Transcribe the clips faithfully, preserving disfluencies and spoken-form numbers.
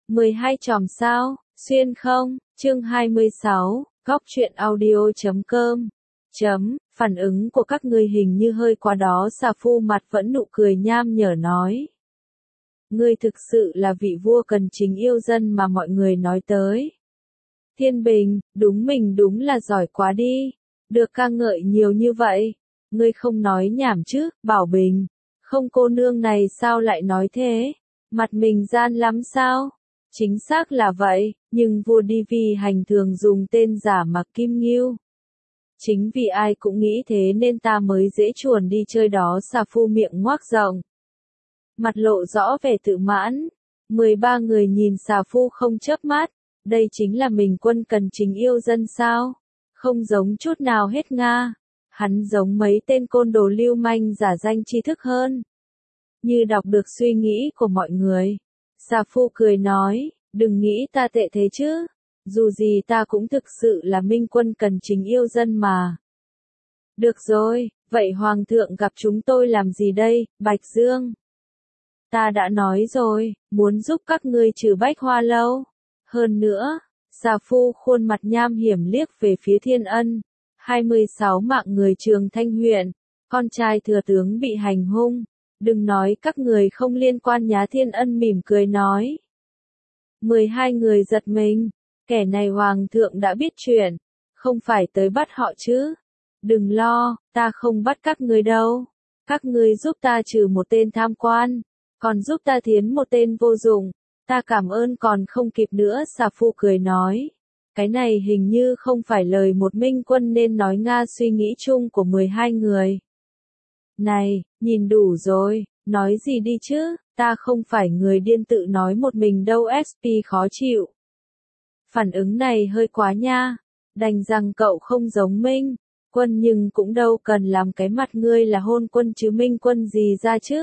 mười hai chòm sao, xuyên không, chương hai mươi sáu, góc truyện audio chấm com. Chấm, phản ứng của các ngươi hình như hơi quá đó. Xà Phu mặt vẫn nụ cười nham nhở nói. Ngươi thực sự là vị vua cần chính yêu dân mà mọi người nói tới. Thiên Bình, đúng mình đúng là giỏi quá đi, được ca ngợi nhiều như vậy. Ngươi không nói nhảm chứ, Bảo Bình. Không, cô nương này sao lại nói thế? Mặt mình gian lắm sao? Chính xác là vậy, nhưng vua Đi Vi Hành thường dùng tên giả mặc Kim Ngưu. Chính vì ai cũng nghĩ thế nên ta mới dễ chuồn đi chơi đó. Xà Phu miệng ngoác rộng, mặt lộ rõ vẻ tự mãn. mười ba người nhìn Xà Phu không chớp mắt. Đây chính là mình quân cần chính yêu dân sao? Không giống chút nào hết nga. Hắn giống mấy tên côn đồ lưu manh giả danh tri thức hơn. Như đọc được suy nghĩ của mọi người. Xà Phu cười nói, đừng nghĩ ta tệ thế chứ. Dù gì ta cũng thực sự là minh quân cần chính yêu dân mà. Được rồi, vậy Hoàng thượng gặp chúng tôi làm gì đây, Bạch Dương? Ta đã nói rồi, muốn giúp các ngươi trừ Bách Hoa Lâu. Hơn nữa, Xà Phu khuôn mặt nham hiểm liếc về phía Thiên Ân. hai mươi sáu mạng người Trường Thanh huyện, con trai thừa tướng bị hành hung. Đừng nói các người không liên quan nhá. Thiên Ân mỉm cười nói. mười hai người giật mình, kẻ này Hoàng thượng đã biết chuyện, không phải tới bắt họ chứ. Đừng lo, ta không bắt các ngươi đâu. Các ngươi giúp ta trừ một tên tham quan, còn giúp ta thiến một tên vô dụng. Ta cảm ơn còn không kịp nữa. Xà Phu cười nói. Cái này hình như không phải lời một minh quân nên nói nga. Suy nghĩ chung của mười hai người. Này, nhìn đủ rồi, nói gì đi chứ, ta không phải người điên tự nói một mình đâu. ét pê khó chịu. Phản ứng này hơi quá nha, đành rằng cậu không giống minh quân nhưng cũng đâu cần làm cái mặt ngươi là hôn quân chứ minh quân gì ra chứ.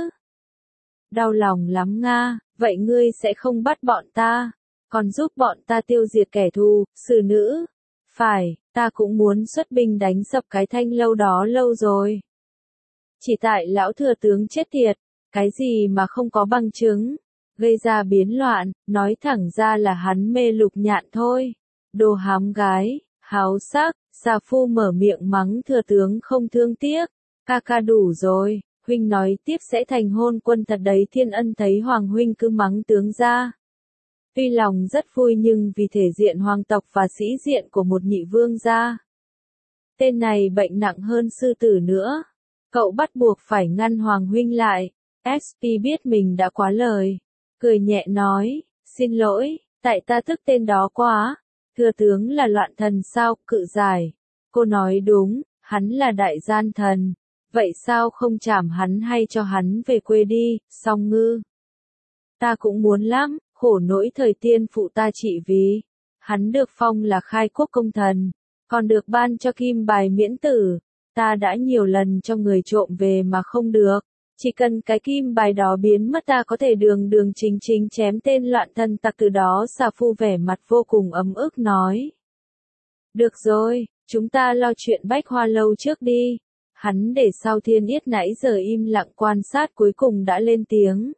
Đau lòng lắm nga, vậy ngươi sẽ không bắt bọn ta, còn giúp bọn ta tiêu diệt kẻ thù, xử nữ. Phải, ta cũng muốn xuất binh đánh sập cái Thanh Lâu đó lâu rồi. Chỉ tại lão thừa tướng chết tiệt, cái gì mà không có bằng chứng, gây ra biến loạn, nói thẳng ra là hắn mê Lục Nhạn thôi. Đồ hám gái, háo sắc. Xà Phu mở miệng mắng thừa tướng không thương tiếc. Ca ca đủ rồi, huynh nói tiếp sẽ thành hôn quân thật đấy. Thiên Ân thấy Hoàng huynh cứ mắng tướng ra. Tuy lòng rất vui nhưng vì thể diện hoàng tộc và sĩ diện của một nhị vương gia. Tên này bệnh nặng hơn sư tử nữa. Cậu bắt buộc phải ngăn Hoàng huynh lại. ét pê biết mình đã quá lời. Cười nhẹ nói, xin lỗi, tại ta tức tên đó quá. Thừa tướng là loạn thần sao? Cự giải. Cô nói đúng, hắn là đại gian thần. Vậy sao không trảm hắn hay cho hắn về quê đi, Song Ngư? Ta cũng muốn lắm, khổ nỗi thời tiên phụ ta trị vì. Hắn được phong là khai quốc công thần, còn được ban cho kim bài miễn tử. Ta đã nhiều lần cho người trộm về mà không được. Chỉ cần cái kim bài đó biến mất ta có thể đường đường chính chính chém tên loạn thần tặc từ đó. Xà Phu vẻ mặt vô cùng ấm ức nói. Được rồi, chúng ta lo chuyện Bách Hoa Lâu trước đi. Hắn để sau Thiên Yết nãy giờ im lặng quan sát cuối cùng đã lên tiếng.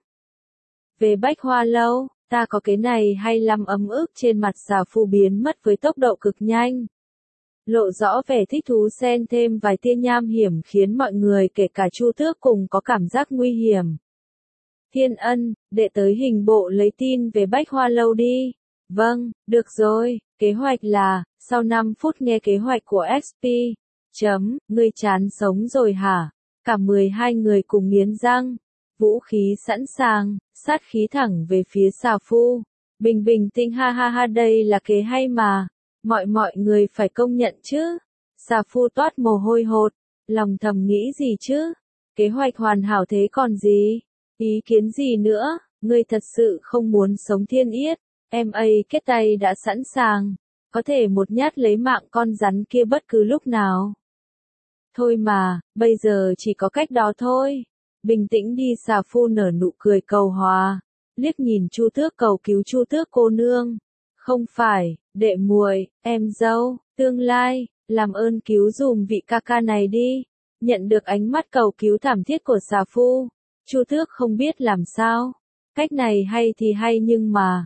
Về Bách Hoa Lâu, ta có cái này hay lắm. Ấm ức trên mặt Xà Phu biến mất với tốc độ cực nhanh. Lộ rõ vẻ thích thú xen thêm vài tia nham hiểm khiến mọi người kể cả Chu Tước cùng có cảm giác nguy hiểm. Thiên Ân, đệ tới hình bộ lấy tin về Bách Hoa Lâu đi. Vâng, được rồi, kế hoạch là, sau năm phút nghe kế hoạch của ét pê. Chấm, ngươi chán sống rồi hả? Cả mười hai người cùng nghiến răng, vũ khí sẵn sàng, sát khí thẳng về phía Xà Phu. Bình bình tĩnh ha ha ha, đây là kế hay mà. Mọi mọi người phải công nhận chứ. Xà Phu toát mồ hôi hột, lòng thầm nghĩ gì chứ? Kế hoạch hoàn hảo thế còn gì? Ý kiến gì nữa? Ngươi thật sự không muốn sống Thiên Yết? Em ấy kết tay đã sẵn sàng, có thể một nhát lấy mạng con rắn kia bất cứ lúc nào. Thôi mà, bây giờ chỉ có cách đó thôi. Bình tĩnh đi. Xà Phu nở nụ cười cầu hòa, liếc nhìn Chu Tước cầu cứu. Chu Tước cô nương. Không phải, đệ muội, em dâu, tương lai, làm ơn cứu dùm vị ca ca này đi. Nhận được ánh mắt cầu cứu thảm thiết của Xà Phu, Chu Tước không biết làm sao. Cách này hay thì hay nhưng mà,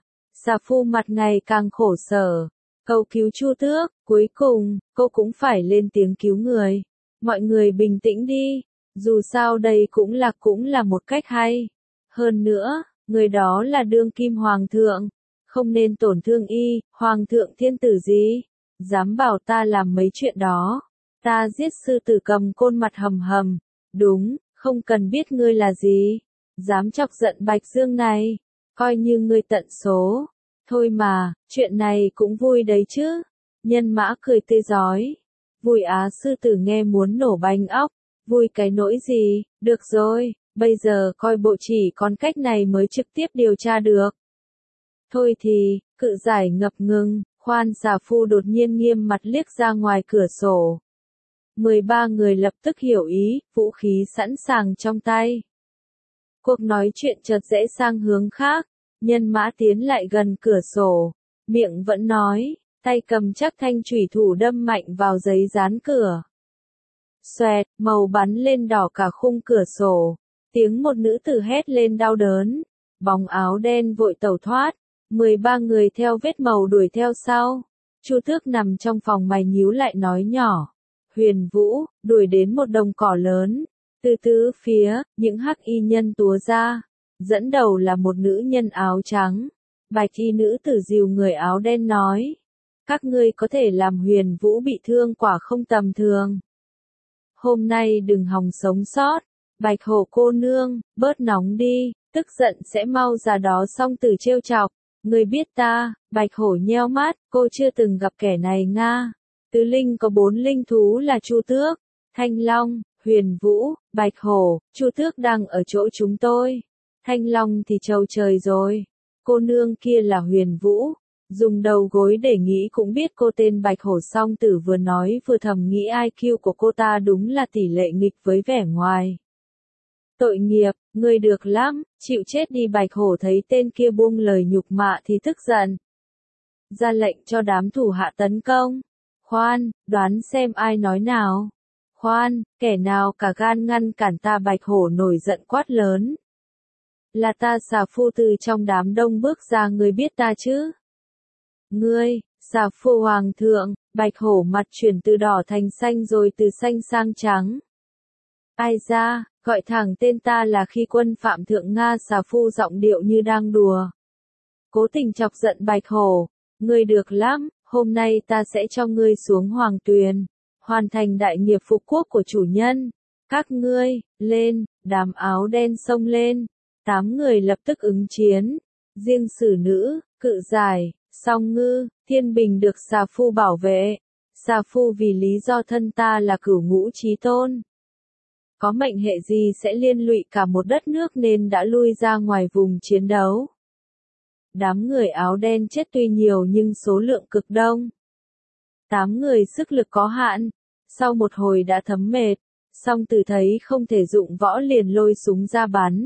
Xà Phu mặt ngày càng khổ sở, cầu cứu Chu Tước, cuối cùng, cô cũng phải lên tiếng cứu người. Mọi người bình tĩnh đi, dù sao đây cũng là cũng là một cách hay. Hơn nữa, người đó là đương kim hoàng thượng, không nên tổn thương y, hoàng thượng thiên tử gì, dám bảo ta làm mấy chuyện đó. Ta giết sư tử cầm côn mặt hầm hầm, đúng, không cần biết ngươi là gì, dám chọc giận Bạch Dương này, coi như ngươi tận số. Thôi mà, chuyện này cũng vui đấy chứ. Nhân Mã cười tươi rói. Vui á, sư tử nghe muốn nổ bánh óc. Vui cái nỗi gì, được rồi, bây giờ coi bộ chỉ còn cách này mới trực tiếp điều tra được. Thôi thì, cự giải ngập ngừng, khoan. Xà Phu đột nhiên nghiêm mặt liếc ra ngoài cửa sổ. mười ba người lập tức hiểu ý, vũ khí sẵn sàng trong tay. Cuộc nói chuyện chợt rẽ sang hướng khác. Nhân Mã tiến lại gần cửa sổ, miệng vẫn nói, tay cầm chắc thanh chủy thủ đâm mạnh vào giấy dán cửa. Xoẹt, màu bắn lên đỏ cả khung cửa sổ, tiếng một nữ tử hét lên đau đớn, bóng áo đen vội tẩu thoát, mười ba người theo vết màu đuổi theo sau. Chu Tước nằm trong phòng mày nhíu lại nói nhỏ, Huyền Vũ, đuổi đến một đồng cỏ lớn, từ tứ phía, những hắc y nhân túa ra. Dẫn đầu là một nữ nhân áo trắng. Bạch y nữ tử dìu người áo đen nói. Các ngươi có thể làm Huyền Vũ bị thương quả không tầm thường. Hôm nay đừng hòng sống sót. Bạch Hổ cô nương, bớt nóng đi, tức giận sẽ mau ra đó xong từ trêu chọc. Ngươi biết ta, Bạch Hổ nheo mắt, cô chưa từng gặp kẻ này nga. Tứ linh có bốn linh thú là Chu Tước, Thanh Long, Huyền Vũ, Bạch Hổ, Chu Tước đang ở chỗ chúng tôi. Thanh Long thì trâu trời rồi. Cô nương kia là Huyền Vũ. Dùng đầu gối để nghĩ cũng biết cô tên Bạch Hổ. Song tử vừa nói vừa thầm nghĩ i kiu của cô ta đúng là tỷ lệ nghịch với vẻ ngoài. Tội nghiệp, ngươi được lắm, chịu chết đi. Bạch Hổ thấy tên kia buông lời nhục mạ thì tức giận. Ra lệnh cho đám thủ hạ tấn công. Khoan, đoán xem ai nói nào. Khoan, kẻ nào cả gan ngăn cản ta. Bạch Hổ nổi giận quát lớn. Là ta. Xà Phu từ trong đám đông bước ra. Ngươi biết ta chứ? Ngươi, Xà Phu hoàng thượng. Bạch Hổ mặt chuyển từ đỏ thành xanh rồi từ xanh sang trắng. Ai ra, gọi thẳng tên ta là khi quân phạm thượng Nga. Xà Phu giọng điệu như đang đùa. Cố tình chọc giận Bạch Hổ. Ngươi được lắm, hôm nay ta sẽ cho ngươi xuống hoàng tuyền, hoàn thành đại nghiệp phục quốc của chủ nhân. Các ngươi, lên, đám áo đen xông lên. Tám người lập tức ứng chiến. Riêng Sử Nữ, Cự Giải, Song Ngư, Thiên Bình được Xà Phu bảo vệ. Xà Phu vì lý do thân ta là cửu ngũ chí tôn. Có mệnh hệ gì sẽ liên lụy cả một đất nước nên đã lui ra ngoài vùng chiến đấu. Đám người áo đen chết tuy nhiều nhưng số lượng cực đông. Tám người sức lực có hạn. Sau một hồi đã thấm mệt. Song Tử thấy không thể dụng võ liền lôi súng ra bắn.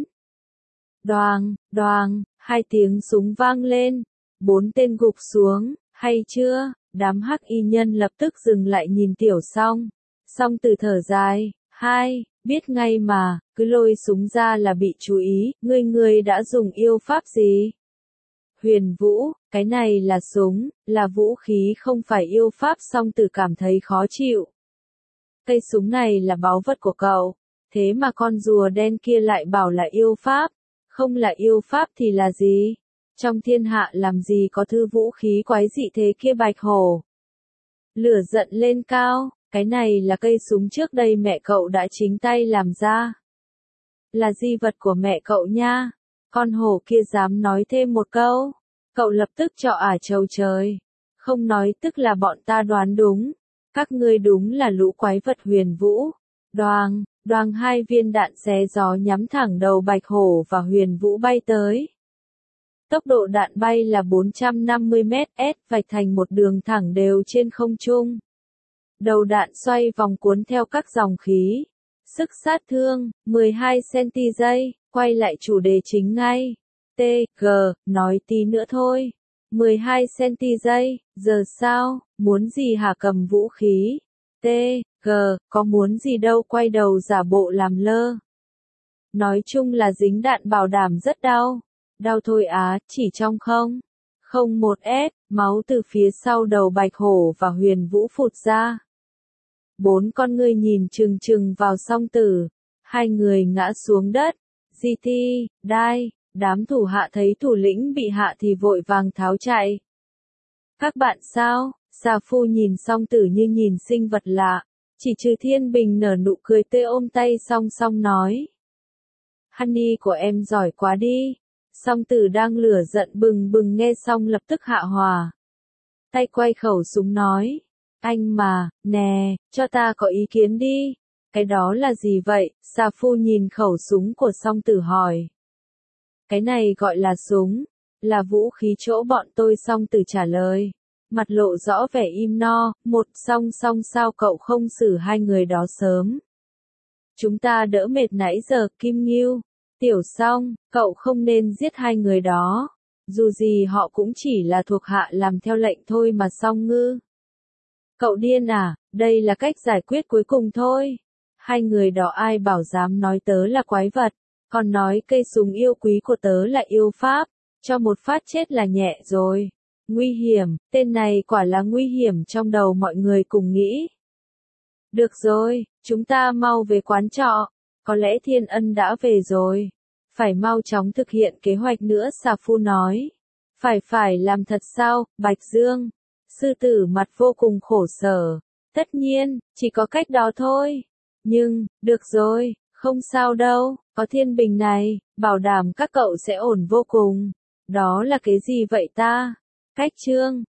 Đoàng, đoàng, hai tiếng súng vang lên. Bốn tên gục xuống, hay chưa? Đám hắc y nhân lập tức dừng lại nhìn Tiểu Song. Song Tử thở dài, hai, biết ngay mà, cứ lôi súng ra là bị chú ý, ngươi ngươi đã dùng yêu pháp gì? Huyền Vũ, cái này là súng, là vũ khí không phải yêu pháp. Song Tử cảm thấy khó chịu. Cây súng này là báu vật của cậu, thế mà con rùa đen kia lại bảo là yêu pháp. Không là yêu pháp thì là gì? Trong thiên hạ làm gì có thư vũ khí quái dị thế kia? Bạch Hổ lửa giận lên cao, cái này là cây súng trước đây mẹ cậu đã chính tay làm ra. Là di vật của mẹ cậu nha. Con hổ kia dám nói thêm một câu, cậu lập tức cho ả trầu trời. Không nói tức là bọn ta đoán đúng. Các ngươi đúng là lũ quái vật. Huyền Vũ. Đoàng, đoàng hai viên đạn xé gió nhắm thẳng đầu Bạch Hổ và Huyền Vũ bay tới. Tốc độ đạn bay là bốn trăm năm mươi mét s, vạch thành một đường thẳng đều trên không trung. Đầu đạn xoay vòng cuốn theo các dòng khí. Sức sát thương, mười hai xăng-ti-mét giây, quay lại chủ đề chính ngay. T, G, nói tí nữa thôi. mười hai xăng-ti-mét giây, giờ sao, muốn gì hả? Cầm vũ khí. T, G, có muốn gì đâu, quay đầu giả bộ làm lơ. Nói chung là dính đạn bảo đảm rất đau. Đau thôi á, chỉ trong không. không một S, máu từ phía sau đầu Bạch Hổ và Huyền Vũ phụt ra. Bốn con ngươi nhìn chừng chừng vào song tử, hai người ngã xuống đất. Di Ti, Đai, đám thủ hạ thấy thủ lĩnh bị hạ thì vội vàng tháo chạy. Các bạn sao? Xà Phu nhìn song tử như nhìn sinh vật lạ, chỉ trừ Thiên Bình nở nụ cười tươi ôm tay song song nói. Honey của em giỏi quá đi. Song tử đang lửa giận bừng bừng nghe xong lập tức hạ hòa. Tay quay khẩu súng nói. Anh mà, nè, cho ta có ý kiến đi. Cái đó là gì vậy? Xà Phu nhìn khẩu súng của song tử hỏi. Cái này gọi là súng, là vũ khí chỗ bọn tôi. Song tử trả lời. Mặt lộ rõ vẻ im no, một song song sao cậu không xử hai người đó sớm. Chúng ta đỡ mệt nãy giờ. Kim Ngưu, Tiểu Song, cậu không nên giết hai người đó. Dù gì họ cũng chỉ là thuộc hạ làm theo lệnh thôi mà. Song Ngư. Cậu điên à, đây là cách giải quyết cuối cùng thôi. Hai người đó ai bảo dám nói tớ là quái vật, còn nói cây súng yêu quý của tớ là yêu pháp, cho một phát chết là nhẹ rồi. Nguy hiểm, tên này quả là nguy hiểm trong đầu mọi người cùng nghĩ. Được rồi, chúng ta mau về quán trọ, có lẽ Thiên Ân đã về rồi. Phải mau chóng thực hiện kế hoạch nữa. Xà Phu nói. Phải phải làm thật sao, Bạch Dương? Sư tử mặt vô cùng khổ sở. Tất nhiên, chỉ có cách đó thôi. Nhưng, được rồi, không sao đâu, có Thiên Bình này, bảo đảm các cậu sẽ ổn vô cùng. Đó là cái gì vậy ta? Cách chương